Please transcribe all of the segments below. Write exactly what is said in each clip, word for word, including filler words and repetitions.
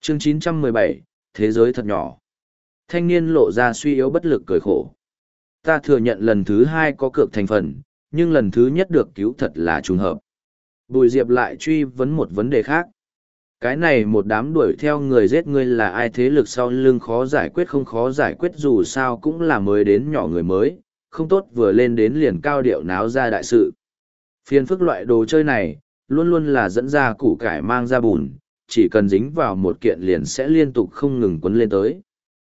Chương chín trăm mười bảy, Thế giới thật nhỏ. Thanh niên lộ ra suy yếu bất lực cười khổ. Ta thừa nhận lần thứ hai có cược thành phần, nhưng lần thứ nhất được cứu thật là trùng hợp. Bùi Diệp lại truy vấn một vấn đề khác. Cái này một đám đuổi theo người giết ngươi là ai, thế lực sau lưng khó giải quyết không khó giải quyết, dù sao cũng là mới đến nhỏ người mới, không tốt vừa lên đến liền cao điệu náo ra đại sự. Phiền phức loại đồ chơi này, luôn luôn là dẫn ra củ cải mang ra bùn, chỉ cần dính vào một kiện liền sẽ liên tục không ngừng quấn lên tới.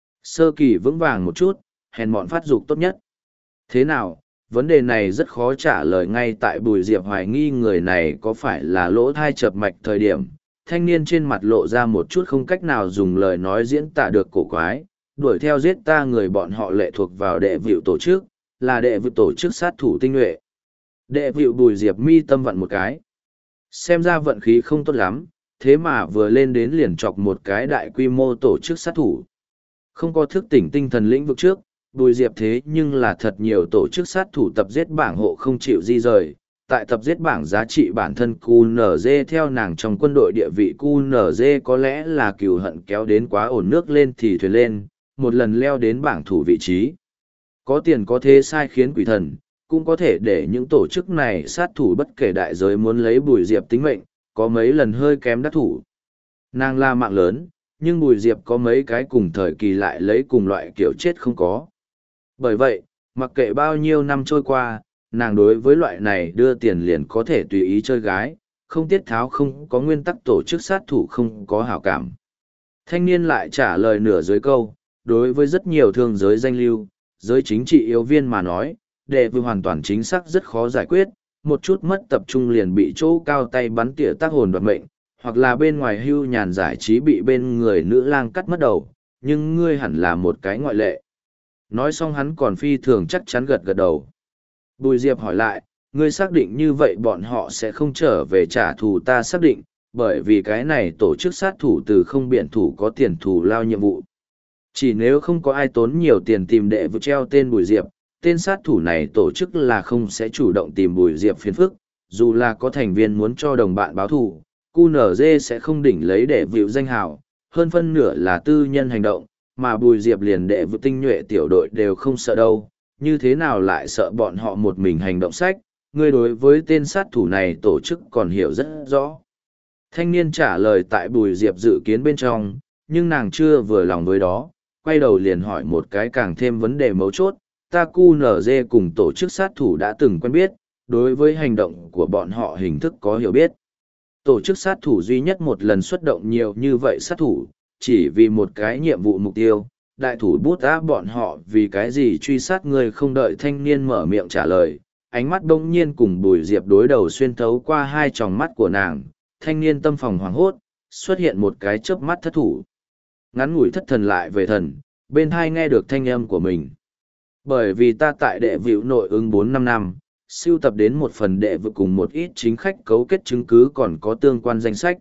Sơ kỳ vững vàng một chút, hèn mọn phát dục tốt nhất. Thế nào, vấn đề này rất khó trả lời, ngay tại Bùi Diệp hoài nghi người này có phải là lỗ thai chập mạch thời điểm. Thanh niên trên mặt lộ ra một chút không cách nào dùng lời nói diễn tả được cổ quái, đuổi theo giết ta người bọn họ lệ thuộc vào đệ vịu tổ chức, là đệ vịu tổ chức sát thủ tinh nhuệ. Đệ vịu Bùi Diệp mi tâm vận một cái. Xem ra vận khí không tốt lắm, thế mà vừa lên đến liền chọc một cái đại quy mô tổ chức sát thủ. Không có thức tỉnh tinh thần lĩnh vực trước, Bùi Diệp thế nhưng là thật nhiều tổ chức sát thủ tập giết bảng hộ không chịu di rời. Tại tập giết bảng giá trị bản thân quy en giê theo nàng trong quân đội địa vị quy en giê có lẽ là cừu hận kéo đến quá ổn, nước lên thì thuyền lên, một lần leo đến bảng thủ vị trí. Có tiền có thế sai khiến quỷ thần, cũng có thể để những tổ chức này sát thủ bất kể đại giới muốn lấy Bùi Diệp tính mệnh, có mấy lần hơi kém đắc thủ. Nàng là mạng lớn, nhưng Bùi Diệp có mấy cái cùng thời kỳ lại lấy cùng loại kiểu chết không có. Bởi vậy, mặc kệ bao nhiêu năm trôi qua, nàng đối với loại này đưa tiền liền có thể tùy ý chơi gái, không tiết tháo không có nguyên tắc tổ chức sát thủ không có hảo cảm. Thanh niên lại trả lời nửa dưới câu, đối với rất nhiều thương giới danh lưu, giới chính trị yếu viên mà nói, đệ vừa hoàn toàn chính xác rất khó giải quyết, một chút mất tập trung liền bị chỗ cao tay bắn tỉa tác hồn đoạt mệnh, hoặc là bên ngoài hưu nhàn giải trí bị bên người nữ lang cắt mất đầu, nhưng ngươi hẳn là một cái ngoại lệ. Nói xong hắn còn phi thường chắc chắn gật gật đầu. Bùi Diệp hỏi lại, ngươi xác định như vậy bọn họ sẽ không trở về trả thù? Ta xác định, bởi vì cái này tổ chức sát thủ từ không biện thủ có tiền thù lao nhiệm vụ. Chỉ nếu không có ai tốn nhiều tiền tìm đệ vụ treo tên Bùi Diệp, tên sát thủ này tổ chức là không sẽ chủ động tìm Bùi Diệp phiền phức, dù là có thành viên muốn cho đồng bạn báo thù, quy en giê sẽ không đỉnh lấy đệ vụ danh hào, hơn phân nửa là tư nhân hành động, mà Bùi Diệp liền đệ vụ tinh nhuệ tiểu đội đều không sợ đâu, như thế nào lại sợ bọn họ một mình hành động sách, ngươi đối với tên sát thủ này tổ chức còn hiểu rất rõ. Thanh niên trả lời tại Bùi Diệp dự kiến bên trong, nhưng nàng chưa vừa lòng với đó, quay đầu liền hỏi một cái càng thêm vấn đề mấu chốt, ta quy en giê cùng tổ chức sát thủ đã từng quen biết, đối với hành động của bọn họ hình thức có hiểu biết. Tổ chức sát thủ duy nhất một lần xuất động nhiều như vậy sát thủ, chỉ vì một cái nhiệm vụ mục tiêu, đại thủ bút áp bọn họ vì cái gì truy sát người, không đợi thanh niên mở miệng trả lời. Ánh mắt bỗng nhiên cùng Bùi Diệp đối đầu xuyên thấu qua hai tròng mắt của nàng, thanh niên tâm phòng hoảng hốt, xuất hiện một cái chớp mắt thất thủ. Ngắn ngủi thất thần lại về thần, bên thai nghe được thanh âm của mình. Bởi vì ta tại đệ vịu nội ứng bốn năm năm, sưu tập đến một phần đệ vịu cùng một ít chính khách cấu kết chứng cứ còn có tương quan danh sách.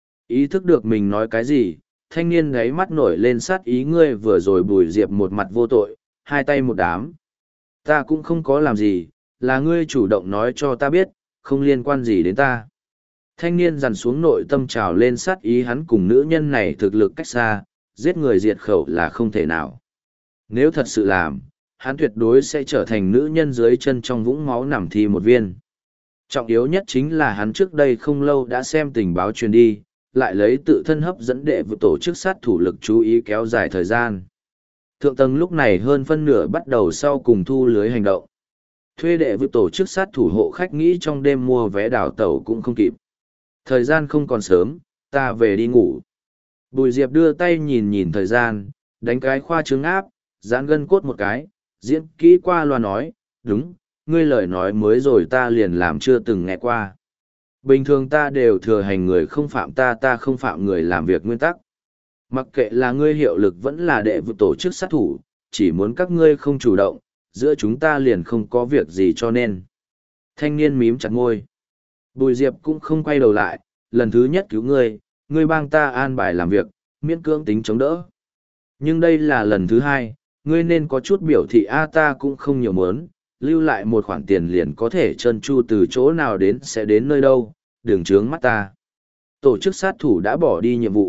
Ý thức được mình nói cái gì, thanh niên gáy mắt nổi lên sát ý, ngươi vừa rồi Bùi Diệp một mặt vô tội, hai tay một đám. Ta cũng không có làm gì, là ngươi chủ động nói cho ta biết, không liên quan gì đến ta. Thanh niên dằn xuống nội tâm trào lên sát ý, hắn cùng nữ nhân này thực lực cách xa, giết người diệt khẩu là không thể nào. Nếu thật sự làm, hắn tuyệt đối sẽ trở thành nữ nhân dưới chân trong vũng máu nằm thi một viên. Trọng yếu nhất chính là hắn trước đây không lâu đã xem tình báo truyền đi, lại lấy tự thân hấp dẫn đệ vụ tổ chức sát thủ lực chú ý kéo dài thời gian. Thượng tầng lúc này hơn phân nửa bắt đầu sau cùng thu lưới hành động. Thuê đệ vụ tổ chức sát thủ hộ khách nghĩ trong đêm mua vé đảo tàu cũng không kịp. Thời gian không còn sớm, ta về đi ngủ. Bùi Diệp đưa tay nhìn nhìn thời gian, đánh cái khoa trứng áp, giãn gân cốt một cái, diễn kỹ qua loa nói, đúng, ngươi lời nói mới rồi ta liền làm chưa từng nghe qua. Bình thường ta đều thừa hành người không phạm ta, ta không phạm người làm việc nguyên tắc. Mặc kệ là ngươi hiệu lực vẫn là đệ vụ tổ chức sát thủ, chỉ muốn các ngươi không chủ động, giữa chúng ta liền không có việc gì cho nên. Thanh niên mím chặt môi. Bùi Diệp cũng không quay đầu lại, lần thứ nhất cứu ngươi, ngươi bang ta an bài làm việc, miễn cưỡng tính chống đỡ. Nhưng đây là lần thứ hai, ngươi nên có chút biểu thị a, ta cũng không nhiều muốn, lưu lại một khoản tiền liền có thể trơn tru từ chỗ nào đến sẽ đến nơi đâu, đừng trướng mắt ta. Tổ chức sát thủ đã bỏ đi nhiệm vụ,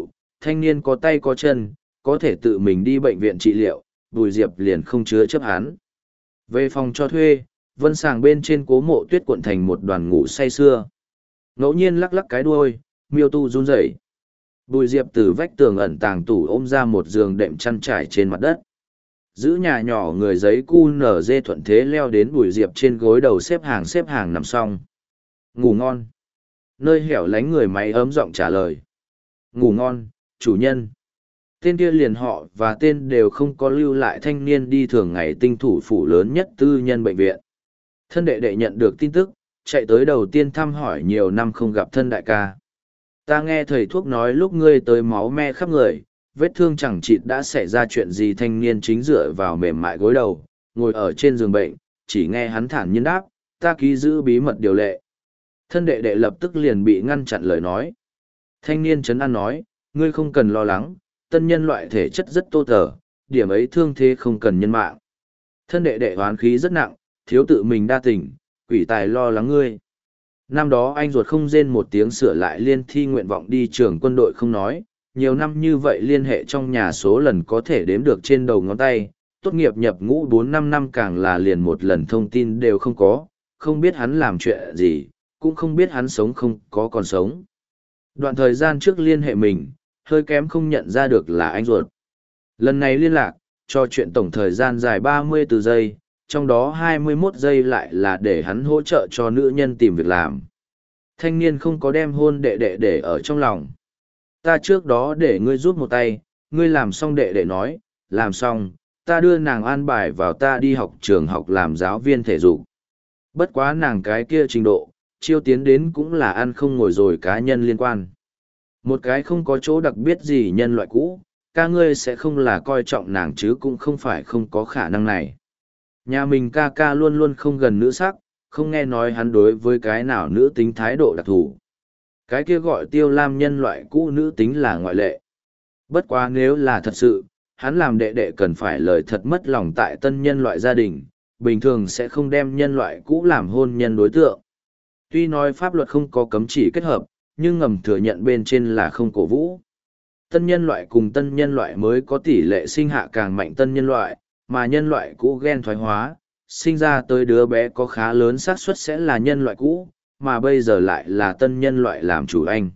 Thanh niên có tay có chân, có thể tự mình đi bệnh viện trị liệu, Bùi Diệp liền không chứa chấp hắn. Về phòng cho thuê, Vân Sàng bên trên Cố Mộ Tuyết cuộn thành một đoàn ngủ say sưa. Ngẫu nhiên lắc lắc cái đuôi, miêu tu run rẩy. Bùi Diệp từ vách tường ẩn tàng tủ ôm ra một giường đệm chăn trải trên mặt đất. Giữ nhà nhỏ người giấy cu nở dê thuận thế leo đến Bùi Diệp trên gối đầu xếp hàng xếp hàng nằm xong. Ngủ ngon. Nơi hẻo lánh người máy ấm giọng trả lời. Ngủ ngon, chủ nhân. Tên kia liền họ và tên đều không có lưu lại thanh niên đi thường ngày tinh thủ phủ lớn nhất tư nhân bệnh viện. Thân đệ đệ nhận được tin tức, chạy tới đầu tiên thăm hỏi nhiều năm không gặp thân đại ca. Ta nghe thầy thuốc nói lúc ngươi tới máu me khắp người, vết thương chẳng chịt đã xảy ra chuyện gì. Thanh niên chính dựa vào mềm mại gối đầu, ngồi ở trên giường bệnh, chỉ nghe hắn thản nhiên đáp, ta ký giữ bí mật điều lệ. Thân đệ đệ lập tức liền bị ngăn chặn lời nói. Thanh niên trấn an nói, ngươi không cần lo lắng, tân nhân loại thể chất rất tô tở, điểm ấy thương thế không cần nhân mạng. Thân đệ đệ hoán khí rất nặng, thiếu tự mình đa tình, quỷ tài lo lắng ngươi. Năm đó anh ruột không rên một tiếng sửa lại liên thi nguyện vọng đi trường quân đội không nói, nhiều năm như vậy liên hệ trong nhà số lần có thể đếm được trên đầu ngón tay, tốt nghiệp nhập ngũ bốn năm năm càng là liền một lần thông tin đều không có, không biết hắn làm chuyện gì, cũng không biết hắn sống không có còn sống. Đoạn thời gian trước liên hệ mình, hơi kém không nhận ra được là anh ruột. Lần này liên lạc, cho chuyện tổng thời gian dài ba mươi tư giây, trong đó hai mươi mốt giây lại là để hắn hỗ trợ cho nữ nhân tìm việc làm. Thanh niên không có đem hôn đệ đệ để ở trong lòng. Ta trước đó để ngươi giúp một tay, ngươi làm xong đệ đệ nói, làm xong, ta đưa nàng an bài vào ta đi học trường học làm giáo viên thể dục. Bất quá nàng cái kia trình độ, chiêu tiến đến cũng là ăn không ngồi rồi cá nhân liên quan. Một cái không có chỗ đặc biệt gì nhân loại cũ, ca ngươi sẽ không là coi trọng nàng chứ cũng không phải không có khả năng này. Nhà mình ca ca luôn luôn không gần nữ sắc, không nghe nói hắn đối với cái nào nữ tính thái độ đặc thù. Cái kia gọi Tiêu Lam nhân loại cũ nữ tính là ngoại lệ. Bất quá nếu là thật sự, hắn làm đệ đệ cần phải lời thật mất lòng tại tân nhân loại gia đình, bình thường sẽ không đem nhân loại cũ làm hôn nhân đối tượng. Tuy nói pháp luật không có cấm chỉ kết hợp, nhưng ngầm thừa nhận bên trên là không cổ vũ. Tân nhân loại cùng tân nhân loại mới có tỷ lệ sinh hạ càng mạnh tân nhân loại, mà nhân loại cũ gen thoái hóa, sinh ra tới đứa bé có khá lớn xác suất sẽ là nhân loại cũ, mà bây giờ lại là tân nhân loại làm chủ anh.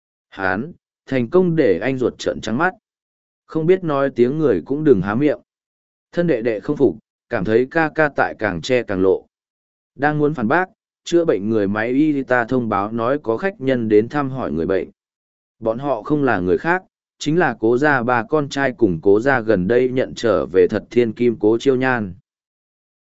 Hán, thành công để anh ruột trợn trắng mắt. Không biết nói tiếng người cũng đừng há miệng. Thân đệ đệ không phục, cảm thấy ca ca tại càng che càng lộ. Đang muốn phản bác, chữa bệnh người máy y ta thông báo nói có khách nhân đến thăm hỏi người bệnh. Bọn họ không là người khác, chính là cố gia ba con trai cùng cố gia gần đây nhận trở về thật thiên kim cố chiêu nhan.